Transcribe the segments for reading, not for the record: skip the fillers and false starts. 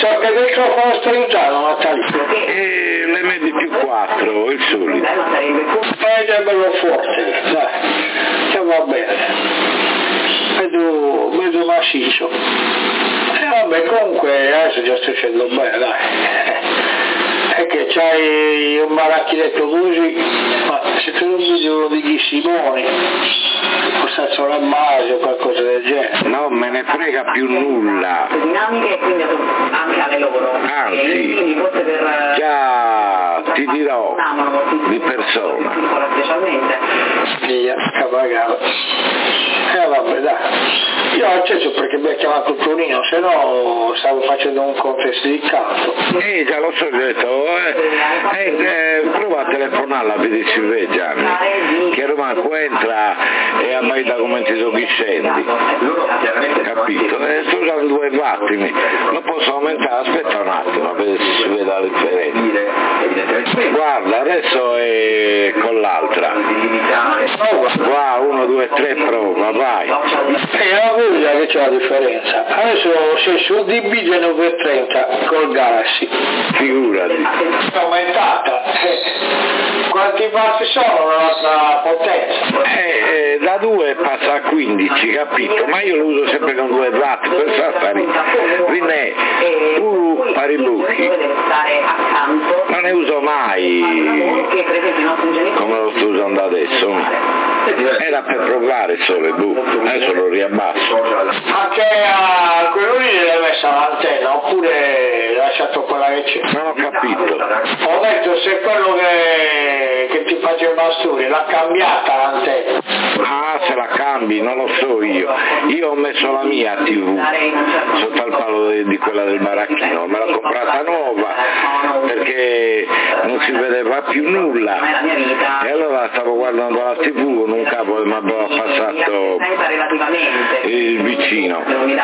so che microfono stai usando, Natalia? l'MD+4, il solito. È bello forte, dai, che va bene. Vedo massiccio. Vabbè, comunque adesso già sto facendo bene, dai. È che c'hai un baracchinetto così, ma se tu non vedi uno di Simoni, forse solo a base o qualcosa del genere. Non me ne frega più nulla. Dinamiche, quindi anche alle loro. Anzi, già ti dirò di persona. Via, cavagata. Vabbè, dai. Io ho acceso perché mi ha chiamato Tonino, se no stavo facendo un contesto di canto. Già lo so, ho detto, prova a telefonarla a vedere se vede Gianni, che Romanco entra e a mai da come ti sono scendi, capito? Sto usando 2 watt, lo posso aumentare, aspetta un attimo, a vedere se si vede la differenza. Guarda, adesso è con l'altra. Qua, 1, 2, 3, prova, vai. La voglia che c'è la differenza. Adesso sei su DB 930 col Galaxy. Figurati. È aumentata. Quanti watt sono la potenza? Da 2 passa a 15, capito? Ma io lo uso sempre con 2 watt, per stare. Quindi paribucchi. Non ne uso mai come lo sto usando adesso. Era per provare solo, adesso lo riabbasso. Anche a quello lì l'hai messa l'antenna oppure lasciato quella che c'è? Non ho capito. Ho detto se quello che ti faceva i bastoni l'ha cambiata l'antenna. Ah, se la cambi, non lo so io. Io ho messo la mia TV sotto al palo di quella del baracchino, me l'ho comprata nuova perché non si vedeva più nulla. E allora stavo guardando la TV con un capo che mi aveva passato il vicino.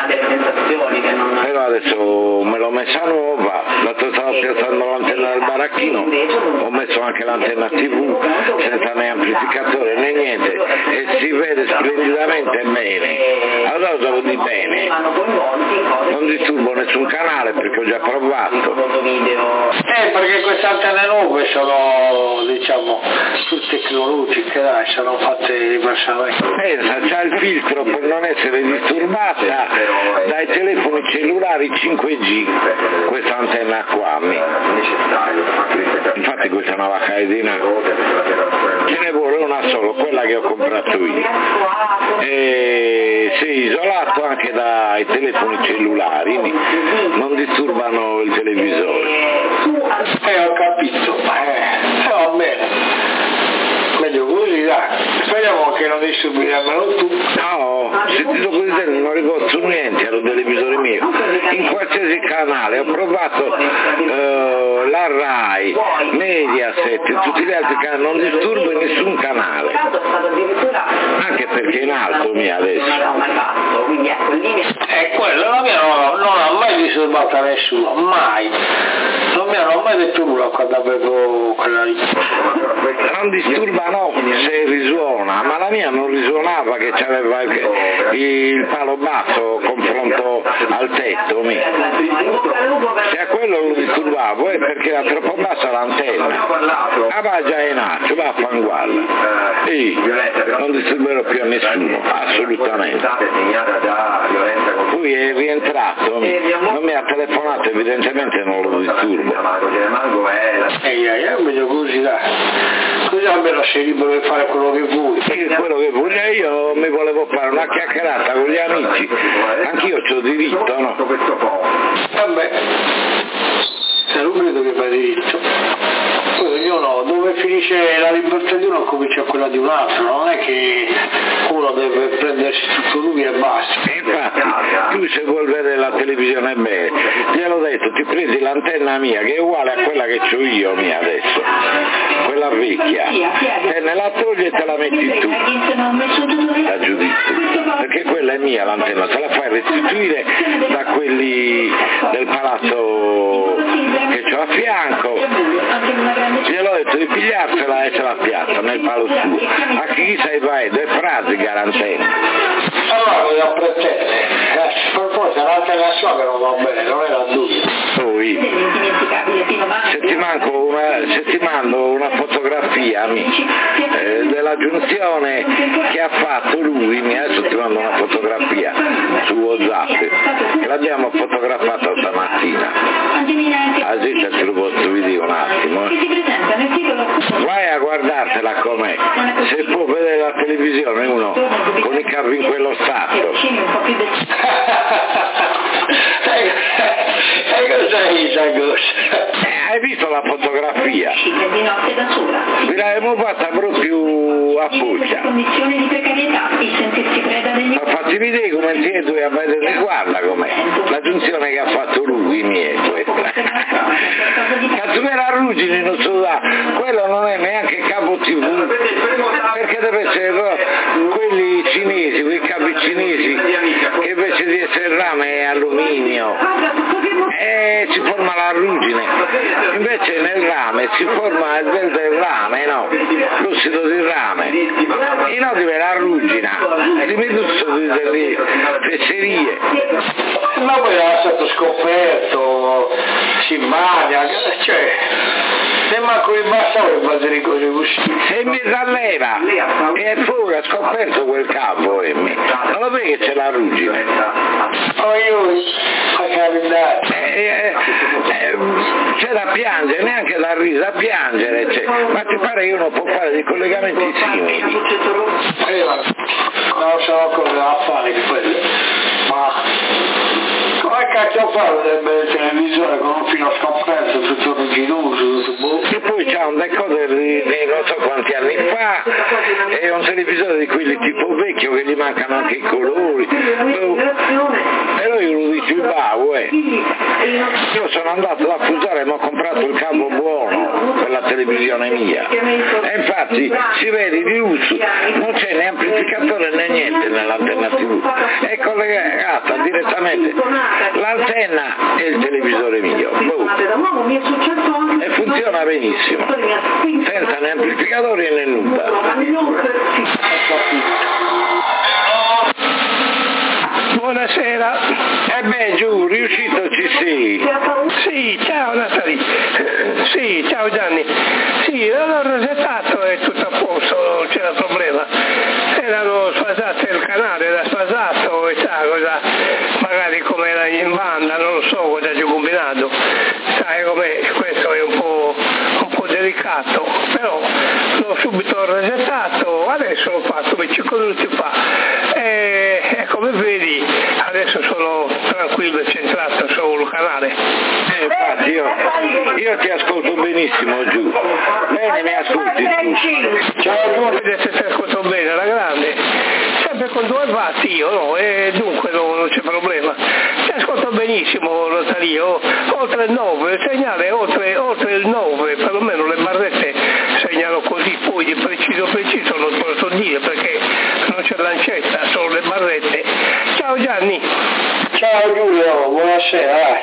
E allora adesso me l'ho messa nuova, stavo piazzando l'antenna del baracchino, ho messo anche l'antenna TV senza né amplificatore né niente e si vede splendidamente bene. Allora devo dire bene, non disturbo nessun canale perché ho già provato. Perché queste antenne nuove sono, diciamo, tutte tecnologiche, dai, sono fatte diversamente. Pensa, c'ha il filtro per non essere disturbata dai telefoni cellulari 5G, questa antenna qua. Infatti questa è una vaccaedina, ce ne vuole una solo, quella che ho comprato io. E si è isolato anche dai telefoni cellulari, non disturbano il televisore. Ho capito, va bene, meglio così, dai, speriamo che non disturbi nemmeno tu. No, sentito così non ricordo niente allo televisore mio, in qualsiasi canale, ho provato la Rai, Mediaset, tutti gli altri canali, non disturbo in nessun canale, anche perché è in alto mia adesso. Quello la mia non ha mai disturbato nessuno, mai. Non mi hanno mai detto nulla quando avevo quella lì. Non disturba no, se risuona, ma la mia non risuonava che c'aveva il palo basso confronto al tetto. Se a quello lo disturbavo è perché era troppo bassa l'antenna. Va già in alto, va a fanguarla. Non disturberò più a nessuno, assolutamente. Lui è rientrato, non mi ha telefonato, evidentemente non lo disturbo. Meglio così, dai. Così almeno sei libero di fare quello che vuoi. Quello che voglio io, mi volevo fare una chiacchierata con gli amici, anch'io c'ho diritto, no? Vabbè, se non credo che fa diritto. Poi ognuno, dove finisce la libertà di uno comincia quella di un altro, non è che uno deve prendersi tutto lui e basta. Infatti, tu se vuoi vedere la televisione bene, gliel'ho detto, ti prendi l'antenna mia che è uguale a quella che ho io mia adesso, quella vecchia, te ne la togli e te la metti tu, da giudizio, perché quella è mia l'antenna, te la fai restituire da quelli del palazzo che c'ho a fianco. Gliel'ho detto di pigliarsela e se la piazza nel palo suo. A chi sai vai, 2 frasi garantendo. Allora cosa pretende? Per forza un'altra sua che non va bene, non era lui. Poi, se ti mando una fotografia della giunzione che ha fatto lui, adesso ti mando una fotografia su WhatsApp, che l'abbiamo fotografata stamattina. Aspetta, te lo posso vedere un attimo. Vai a guardartela com'è. Se può vedere la televisione uno con i capi in quello stato. E cos'è hai visto la fotografia? L'abbiamo fatta proprio a Foggia. Ma fatti vedere come siete due a vedere, guarda com'è. La giunzione che ha fatto lui, cazzo me la ruggine non so là, quello non è neanche capo TV, perché deve essere quelli cinesi, quei capi cinesi, che invece di essere rame è alluminio, e si forma la ruggine, invece nel rame si forma il verde del rame, no? L'ossido di rame, inoltre la ruggina, di meduzzo delle fesserie. Ma poi era stato scoperto, si mangia, cioè, se manco mi bastava per fare cose così. Se mi leva e fuori ha scoperto quel capo, non lo vedi che c'è la ruggine? Oh, io a carità. C'è da piangere, neanche da ridere, da piangere c'è. Ma ti pare che uno può fare dei collegamenti simili? Non so cosa da fare di quello, ma come cacchio fa vedere il televisore con un filo scoperto, tutto rugginoso, tutto E poi c'ha un decoder di non so quanti anni fa e un televisore di quelli tipo vecchio che gli mancano anche i colori. E lui lo dice, io sono andato da Fusare e mi ho comprato il cavo buono per la televisione mia. E infatti si vede di lusso, non c'è né amplificatore né niente nell'antenna TV. È collegata direttamente l'antenna e il televisore mio. E funziona benissimo, senza né amplificatori né nulla. Buonasera. Giù, riuscito ci sei? Sì, ciao Natali. Sì, ciao Gianni. Sì, l'ho resettato e tutto a posto, non c'era problema. Erano sfasate il canale, era sfasato e sa cosa, magari come era in banda, non lo so cosa ci ho combinato. Sai com'è, questo è un po' delicato, però l'ho subito resettato, adesso l'ho fatto 5 minuti fa. E come vedi adesso sono tranquillo e centrato sul canale. Infatti io ti ascolto benissimo giù. Bene, mi ascolti tu. Ciao, vedete se ti ascolto bene, alla grande. Sempre con 2 watt io, no? E dunque non c'è problema. Ti ascolto benissimo, Rosario. Oltre il 9, il segnale oltre il 9, perlomeno le barrette segnalo così, poi di preciso non posso dire perché non c'è lancetta, sono le barrette. Ciao Gianni. Ciao Giulio, buonasera.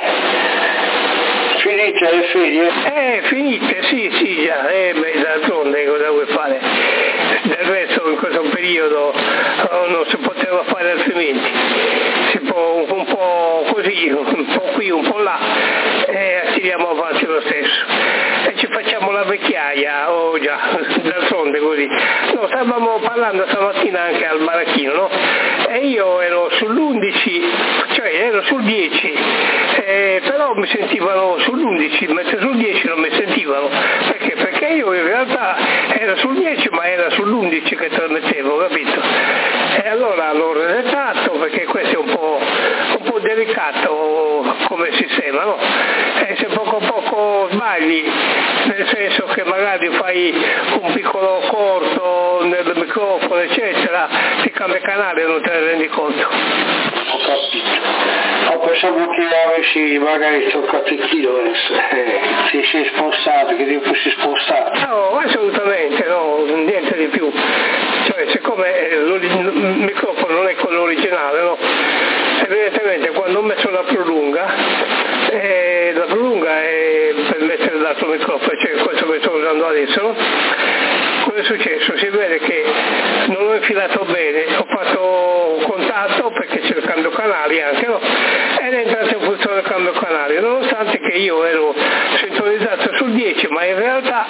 Finite le ferie? Finite, sì già, d'altronde cosa vuoi fare? Del resto in questo periodo non si poteva fare altrimenti, si può un po' così, un po' qui, un po' là, e tiriamo avanti lo stesso. E ci facciamo la vecchiaia, già, d'altronde così. No, stavamo parlando stamattina anche al baracchino, no? E io ero sull'11, cioè ero sul 10, però mi sentivano sull'11, mentre sul 10 non mi sentivano. Perché io in realtà ero sul 10 ma era sull'11 che trasmettevo, capito? E allora l'ho resettato perché questo è un po' delicato come sistema, no? E se poco a poco sbagli, nel senso che magari fai un piccolo corto nel microfono eccetera, ti cambia canale e non te ne rendi conto. Ho capito. Pensavo che avessi magari toccato il chilo adesso, ti sei spostato, che ti fossi spostato. No, assolutamente no, niente di più. Cioè siccome il microfono non è quello originale, no? Evidentemente quando ho messo la prolunga è per mettere l'altro microfono, cioè questo che sto usando parlando adesso, no? Cosa è successo? Si vede che non ho infilato bene, ho fatto contatto perché c'è il cambio canali anche, no? Ed è entrato in funzione il cambio canali, nonostante che io ero sintonizzato sul 10, ma in realtà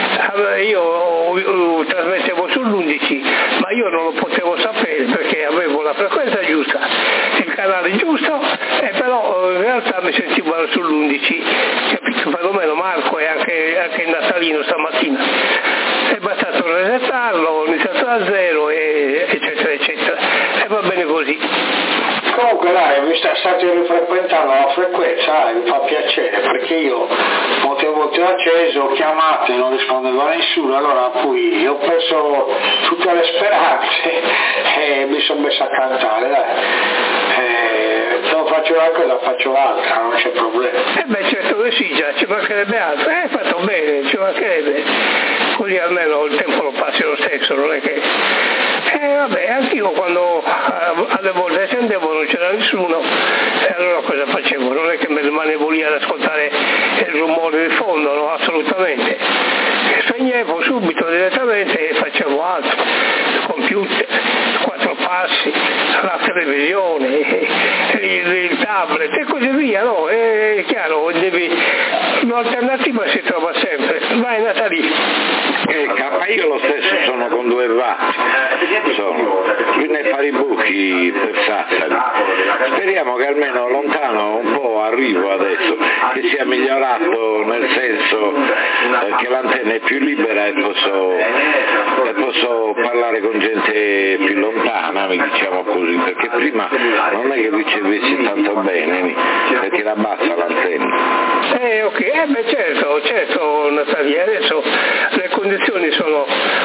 io trasmettevo sull'11, ma io non lo potevo sapere perché avevo la frequenza giusta, il canale giusto, e però in realtà mi sentivo sull'11, capito? Perlomeno Marco e anche Natalino stamattina. È bastato resettarlo, ho iniziato da zero, eccetera, eccetera. E va bene così. Comunque dai, state rifrequentando la frequenza, mi fa piacere, perché io molte acceso, ho chiamato e non rispondeva a nessuno, allora poi ho perso tutte le speranze e mi sono messo a cantare, dai. Se non faccio una cosa faccio l'altra, non c'è problema. Certo che sì, già, ci mancherebbe altro, hai fatto bene, ci mancherebbe, così almeno il tempo lo passi lo stesso, non è che... vabbè, anch'io quando alle volte scendevo non c'era nessuno, e allora cosa facevo? Non è che mi rimanevo lì ad ascoltare il rumore di fondo, no, assolutamente. Spegnevo subito direttamente e facevo altro, il computer, 4 passi, la televisione, il tablet e così via, no? È chiaro, un'alternativa si trova sempre. Vai Natalì. Io lo stesso sono con 2 watt, qui ne fa i buchi per Sassari. Speriamo che almeno lontano un po' arrivo adesso, che sia migliorato nel senso che l'antenna è più libera e posso parlare con gente più lontana, diciamo così, perché prima non è che ricevessi tanto bene, perché era bassa l'antenna. Ok, certo Natalia, adesso le condizioni sono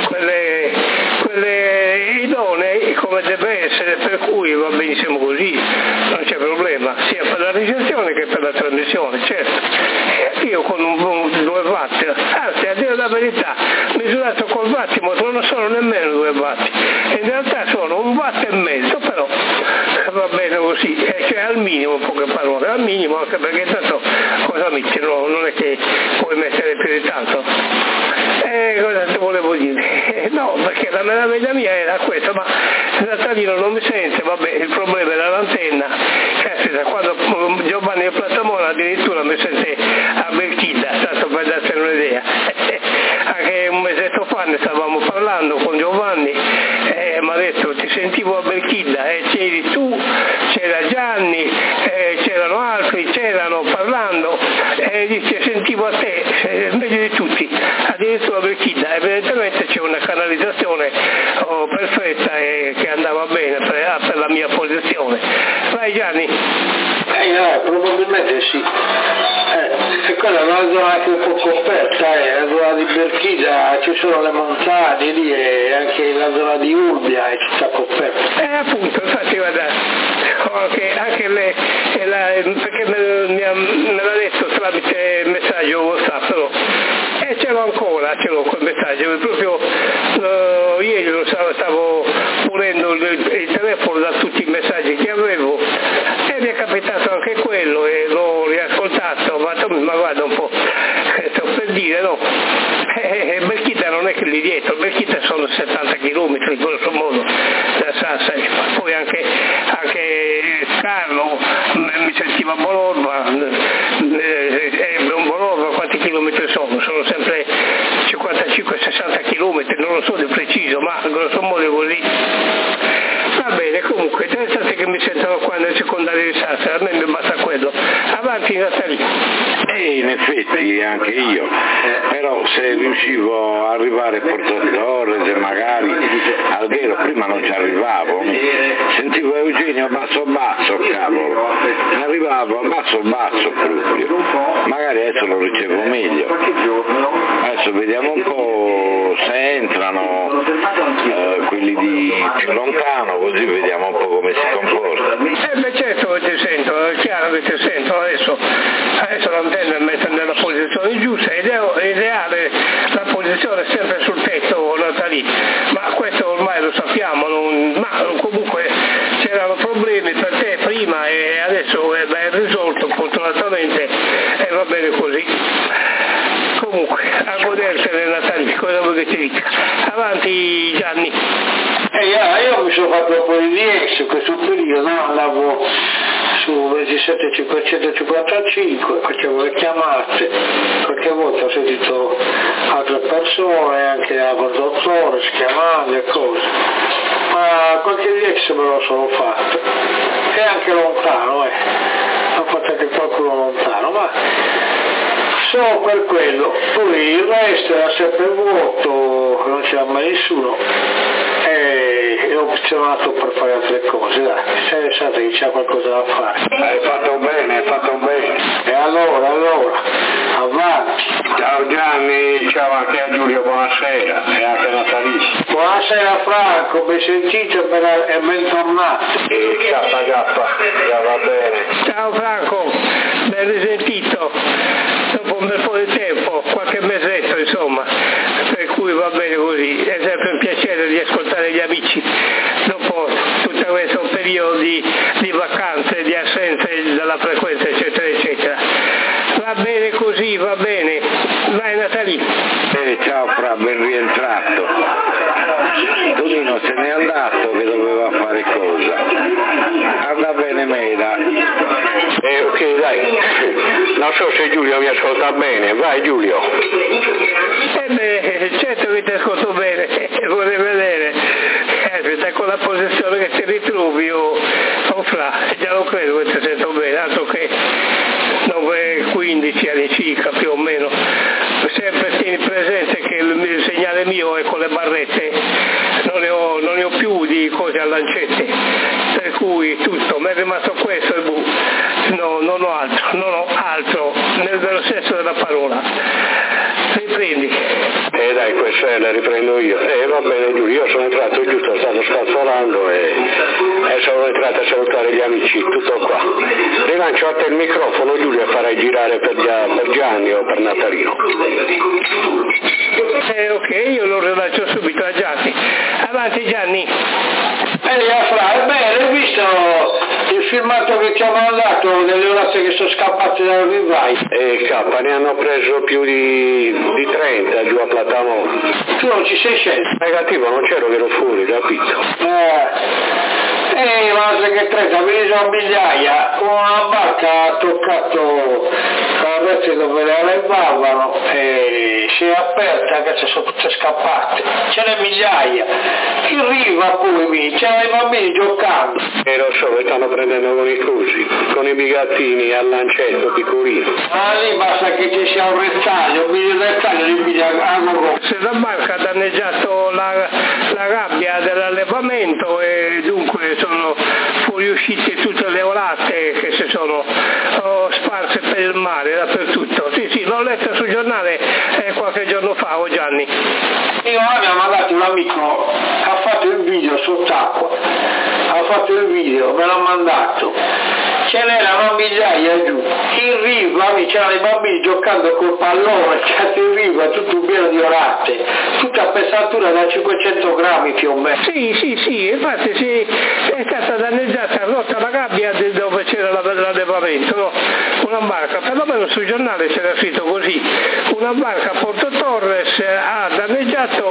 quelle idonee come deve essere, per cui va benissimo così, non c'è problema, sia per la ricezione che per la trasmissione, certo. Io con 2 watt, anzi a dire la verità, misurato col wattmetro non sono nemmeno 2 watt, in realtà sono 1,5 watt, però va bene così, cioè al minimo, poche parole, al minimo, anche perché tanto cosa metti, no, non è che puoi mettere più di tanto. Cosa ti volevo dire? No, perché la meraviglia mia era questa, ma Natalino non mi sente, vabbè, il problema era l'antenna. Caspita, quando Giovanni e Platamona addirittura mi sente a Belchida, tanto per darti un'idea. Anche un mesetto fa ne stavamo parlando con Giovanni, mi ha detto ti sentivo a Belchida, c'eri tu, c'era Gianni, c'erano altri, c'erano parlando, dice sentivo a te, meglio di tutti, addirittura a Belchida, evidentemente c'è una canalizzazione perfetta che andava bene per la mia posizione. Vai Gianni. Probabilmente sì. E quella è una zona che è un po' coperta, la zona di Belchida, ci sono le montagne lì e anche la zona di Urbia è tutta coperta. Appunto, infatti guarda, anche lei, perché me l'ha detto tramite messaggio WhatsApp, no? E ce l'ho quel messaggio, proprio ieri stavo pulendo il telefono da tutti i messaggi che avevo e mi è capitato anche quello e l'ho riascoltato, ma guarda un po', sto per dire, no? Belchida non è che lì dietro, Belchida sono 70 km grosso modo da Sassari, poi anche Carlo mi sentiva Bologna, Bologna quanti chilometri sono? Sono sempre 55-60 km, non lo so di preciso, ma grosso modo così. Va bene, comunque, interessante che mi sentono qua nel secondario di Sassari, a me mi basta quello. Avanti Natalì. In effetti anche io, però se riuscivo a arrivare a Porto Torres e magari Alghero, prima non ci arrivavo, sentivo Eugenio basso, cavolo, arrivavo a basso proprio, magari adesso lo ricevo meglio, adesso vediamo un po' se entrano quelli di più lontano, così vediamo un po' come si comporta. Certo che ti sento, è chiaro che ti sento, adesso l'antenna è messa nella posizione giusta, ed è ideale la posizione sempre sul tetto Natalì, ma questo ormai lo sappiamo, ma comunque c'erano problemi per te prima e adesso è risolto fortunatamente e va bene così. Comunque, a godersene Natale, cosa vuoi che ti dica? Avanti Gianni. Io mi sono fatto un po' di DX in questo periodo, andavo su 27555, facevo le chiamate, qualche volta ho sentito altre persone, anche a dottore, chiamando e cose, ma qualche DX me lo sono fatto, e anche lontano, ho fatto anche qualcuno lontano, ma solo per quello, poi il resto era sempre vuoto, non c'era mai nessuno, e ho opzionato per fare altre cose, dai, pensate che c'è qualcosa da fare. Hai fatto bene. E allora, avanti. Ciao Gianni, ciao anche a Giulio, buonasera, e anche a Natalizio. Buonasera Franco, ben sentito e bentornato. Già va bene. Ciao Franco, ben risentito, dopo un bel po' di tempo, qualche mesetto insomma, per cui va bene così, è sempre un piacere di ascoltare gli amici dopo tutto questo periodo di vacanze, di assenze dalla frequenza eccetera eccetera. Va bene così, va bene, vai Natali. Ciao Fra, ben rientrato. Tonino se n'è andato che doveva fare cosa? Anda bene Meda. Ok, dai. Non so se Giulio mi ascolta bene. Vai Giulio. Certo che ti ascolto bene, vorrei vedere. Con la posizione che ti ritrovi Fra, già lo credo che ti sento bene, altro che 9-15 anni circa più o meno. Sempre tieni presente che il segnale mio è con le barrette, non ne ho più di cose a lancette, per cui tutto, mi è rimasto questo e non ho altro, nel vero senso della parola. Riprendi. Dai, questa la riprendo io. Va bene Giulio, io sono entrato giusto, stavo scazzolando e sono entrato a salutare gli amici, tutto qua. Rilancio a te il microfono Giulio e farai girare per Gianni o per Natalino. Ok, io lo rilancio subito a Gianni. Avanti Gianni. Hai visto il filmato che ci ha mandato delle orate che sono scappate dal vivaio? K, ne hanno preso più di 30 giù a Platamone. Tu non ci sei scelto? Negativo, non c'ero che ero fuori, capito? L'altra che 30, mi sono migliaia, una barca ha toccato la rete dove le allevavano e si è aperta, che sono tutte scappate, ce n'è migliaia. In riva poi c'erano i bambini giocando. Lo so, le stanno prendendo con i cosi, con i bigattini al lancetto piccolino. Ma lì basta che ci sia un rettaglio, li piglia a gogo. Se la barca ha danneggiato la gabbia dell'allevamento e dunque sono fuoriuscite tutte le orate che si sono sparse per il mare dappertutto. Sì, l'ho letto sul giornale qualche giorno fa, Gianni. Io mi ha mandato un amico che ha fatto il video sott'acqua, me l'ha mandato, ce n'erano migliaia giù, in riva c'erano i bambini giocando col pallone, in riva tutto pieno di orate, tutta a pesatura da 500 grammi più o meno. Sì, infatti è stata danneggiata, rotta la gabbia dove c'era l'allevamento, no? Una barca, perlomeno sul giornale c'era scritto così, una barca a Porto Torres ha danneggiato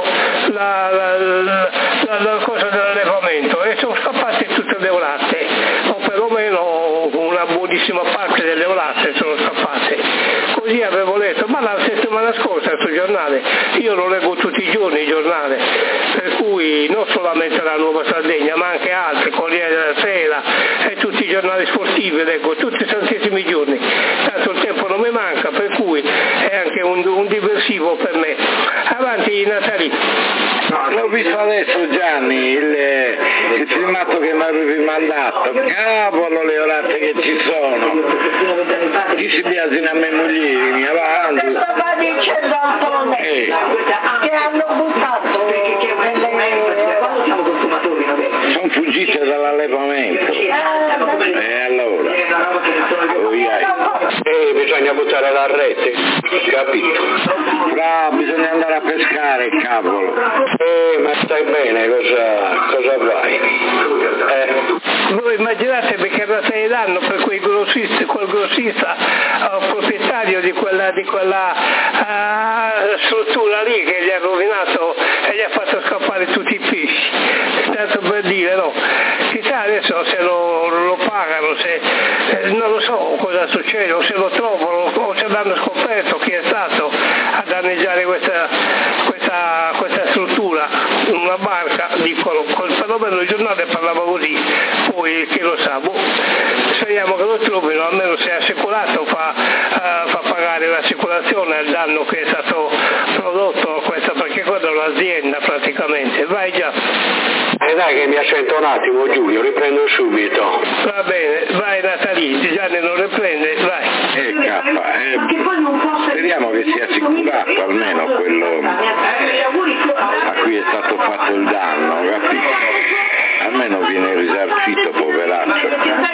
la cosa dell'allevamento e sono scappate tutte le orate, o perlomeno una buonissima parte delle orate sono scappate. Così avevo letto, ma la settimana scorsa sul giornale, io lo leggo tutti i giorni il giornale, per cui non solamente la Nuova Sardegna ma anche altri, Corriere della Sera e tutti i giornali sportivi, leggo tutti i santissimi giorni, tanto il tempo non mi manca, per cui è anche un diversivo per me. Avanti Natali. No, l'ho visto adesso Gianni, il filmato che mi avevi mandato, cavolo le orate che ci sono, chi si biasina a me moglierini, avanti. Stava dicendo Antonio che hanno buttato sono fuggite dall'allevamento. Allora bisogna buttare la rete, capito? Bisogna andare a pescare, cavolo. Ma stai bene, cosa vai? Voi immaginate perché la sei danno per quel grossista proprietario proprietario di quella struttura lì che gli ha rovinato e gli ha fatto scappare tutti i pesci, tanto per dire, no? Chissà adesso se lo pagano, se non lo so cosa succede, o se lo trovano, o se l'hanno scoperto chi è stato a danneggiare questa struttura, una barca, dicono, perlomeno il giornale parlava così, poi chi lo sa, speriamo che lo trovino, almeno se è assicurato fa pagare l'assicurazione al danno che è stato prodotto, perché quella è un'azienda praticamente. Vai già. Dai che mi assento un attimo Giulio, riprendo subito. Va bene, vai Natalì, Gianni non riprende, vai. Speriamo che sia assicurato almeno quello a cui è stato fatto il danno, capito? Almeno viene risarcito, poveraccio.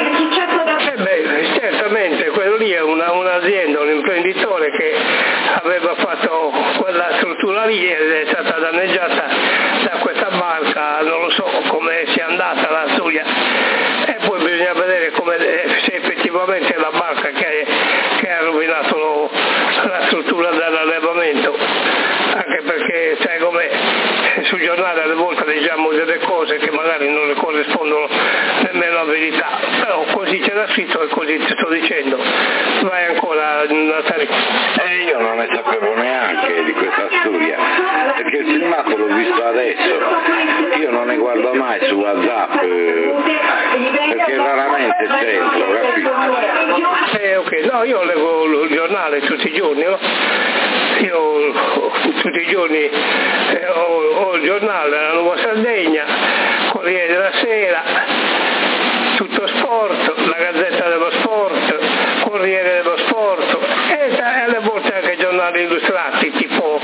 Certamente, quello lì è un'azienda, un imprenditore che aveva fatto quella struttura lì ed è stata danneggiata da questa barca, non lo so come sia andata la storia, e poi bisogna vedere se effettivamente è la barca che ha rovinato la struttura dell'allevamento, anche perché sai com'è, sul giornale alle volte leggiamo delle cose che magari non le corrispondono nemmeno alla verità, però così c'era scritto e così ti sto dicendo. Vai ancora Natale. Io non ne sapevo neanche di questa storia, perché il filmato l'ho visto adesso, io non ne guardo mai su WhatsApp, perché raramente sento, capito? Ok, no, io leggo il giornale tutti i giorni, no? Io tutti i giorni ho il giornale, la Nuova Sardegna, Corriere della Sera, Tutto Sport, la Gazzetta dello Sport, Corriere dello Sport e alle volte anche giornali illustrati tipo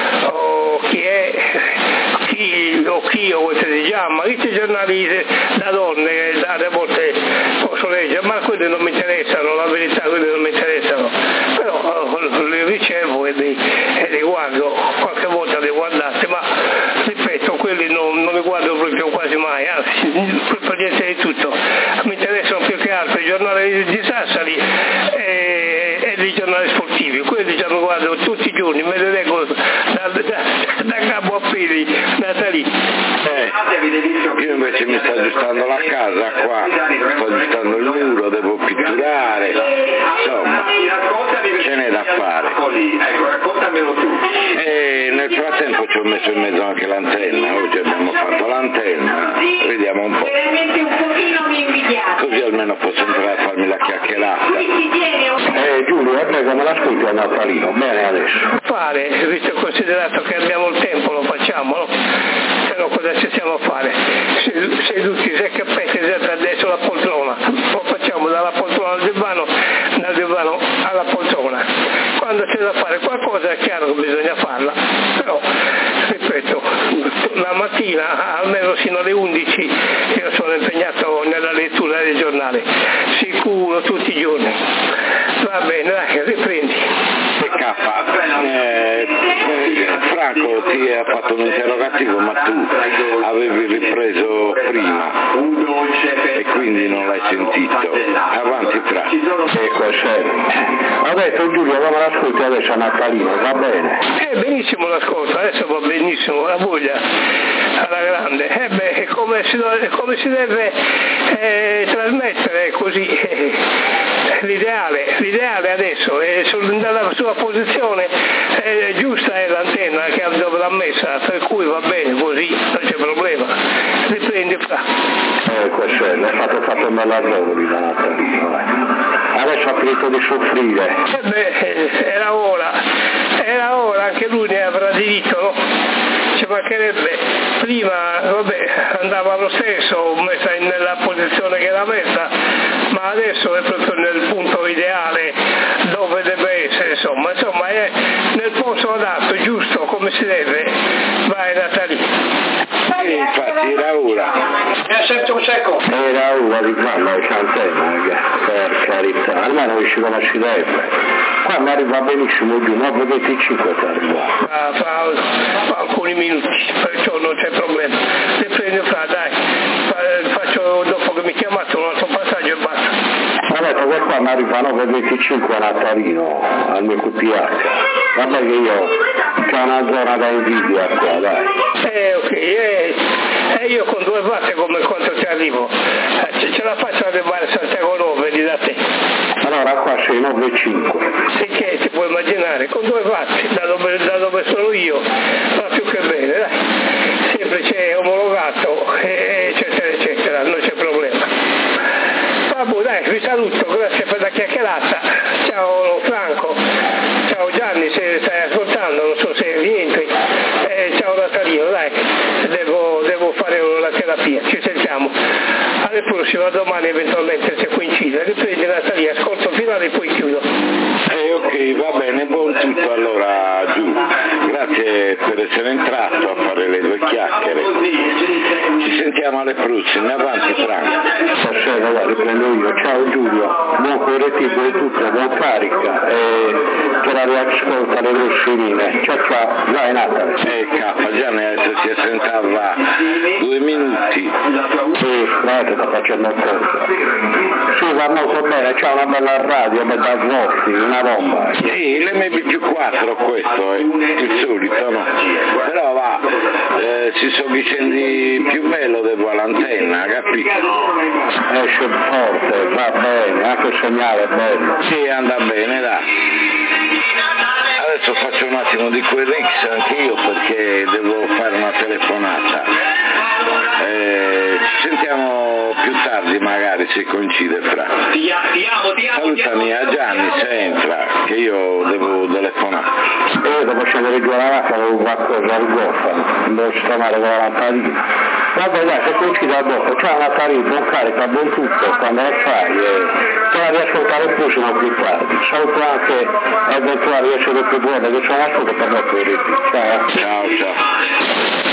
chi o questi di Giamma, questi giornali da donne alle volte posso leggere, ma quelli non mi interessano, la verità quelli non mi interessano, però li ricevo e li guardo, qualche volta li guardate, ma ripeto, quelli non li guardo proprio quasi mai, anzi per niente di tutto, mi interessano più che altro i giornali di Sassari e i giornali sportivi, quelli già mi guardo tutti i giorni, me li leggo da capo a piedi, Natalì. Io invece mi sto aggiustando la casa qua, sto aggiustando il muro, devo pitturare, insomma, ce n'è da fare. E nel frattempo ci ho messo in mezzo anche l'antenna, oggi abbiamo fatto l'antenna, vediamo un po'. Così almeno posso entrare a farmi la chiacchierata. Giulio, e come l'ascolti a Natalino? Bene adesso. Fare, visto e considerato che abbiamo il tempo, lo facciamo, no? Se no cosa ci siamo a fare? Seduti secchi a petti adesso la poltrona, lo facciamo dalla poltrona al divano, dal divano alla poltrona. Quando c'è da fare qualcosa è chiaro che bisogna farla, però ripeto, la mattina almeno fino alle 11 io sono impegnato nella lettura del giornale, sicuro tutti i giorni. Va bene, dai, riprendi. Franco ti ha fatto un interrogativo, ma tu avevi ripreso prima e quindi non l'hai sentito. Avanti Franco. Ha detto Giulio, come l'ascolti adesso a Natalino, va bene? Benissimo l'ascolto, adesso va benissimo, la voglia alla grande. Come si deve trasmettere così l'ideale adesso è nella sua posizione giusta è l'antenna che dove l'ha messa, per cui va bene così, non c'è problema. Riprendi fra. Questo è, l'ha fatto nell'arrori da Natalino. Adesso ha finito di soffrire. Era ora, anche lui ne avrà diritto, no? Ci mancherebbe, prima andava lo stesso, messa nella posizione che era messa, ma adesso è proprio nel punto ideale dove deve essere, insomma è nel posto adatto, giusto, come si deve. Vai Natalì. Infatti era ora. Senti un secondo. Era ora di farlo al cantello, per carità, almeno dici come si deve. Qua mi arriva benissimo giù, ma vedete i 5 tardi. Fa alcuni minuti, perciò non c'è problema. Riprendi fra, dai, faccio dopo che mi chiamato un altro passaggio e basta. detto che qua mi arrivano per 25 a Natalino al mio QPH. Vabbè che io c'ho una zona da invidia qua, dai. Ok, io con 2 watt come quanto ci arrivo? Ce la faccio ad arrivare a Santiago 9 di da te. Allora qua sei 9,5. E che si può immaginare, con 2 watt da dove sono io, va più che bene, dai. Semplice, omologato, eccetera, eccetera, non c'è problema. Vabbè, dai, vi saluto, grazie per la chiacchierata. Ciao Franco, ciao Gianni, se stai ascoltando, non so se rientri. Ciao Natalino, dai, devo fare la terapia, ci sentiamo. Alle prossime, domani eventualmente se coincide. Riprendi Natalino, ascolto finale e poi chiudo. Ok, va bene, buon tutto allora giù. Grazie per essere entrato a fare le 2 chiacchiere. Ci sentiamo alle prossime, avanti Franco. Stasera la riprendo io. Ciao Giulio, buon correttivo e tutto, buon carica e che la riascolta le roscerine. Ciao, vai Natale. K, Gianni adesso si assentava 2 minuti. Sì, scusate, sto facendo cosa. Sì, va molto bene, c'è una bella radio, bella Zwoffi, una bomba. Sì, l'MBG4 questo è il solito, no? Però va, si sono vicini più bello devo all'antenna, capito? Esce forte, va bene, anche il segnale è bello. Sì, anda bene, dai. Adesso faccio un attimo di quel Rix anche io perché devo fare una telefonata. Ci sentiamo più tardi magari se coincide Fra. Salutami a Gianni se entra che io devo telefonare. Dopo scendere giù alla vacca avevo qualcosa al goffano, non devo stonare con la lampadina. Vabbè dai, se coincide dopo, ciao Natalino, buon carica, buon tutto, quando la fai te la riascoltare più se non più tardi. Saluto anche eventuali essere più buone che sono ascolto per me per ciao. Ciao.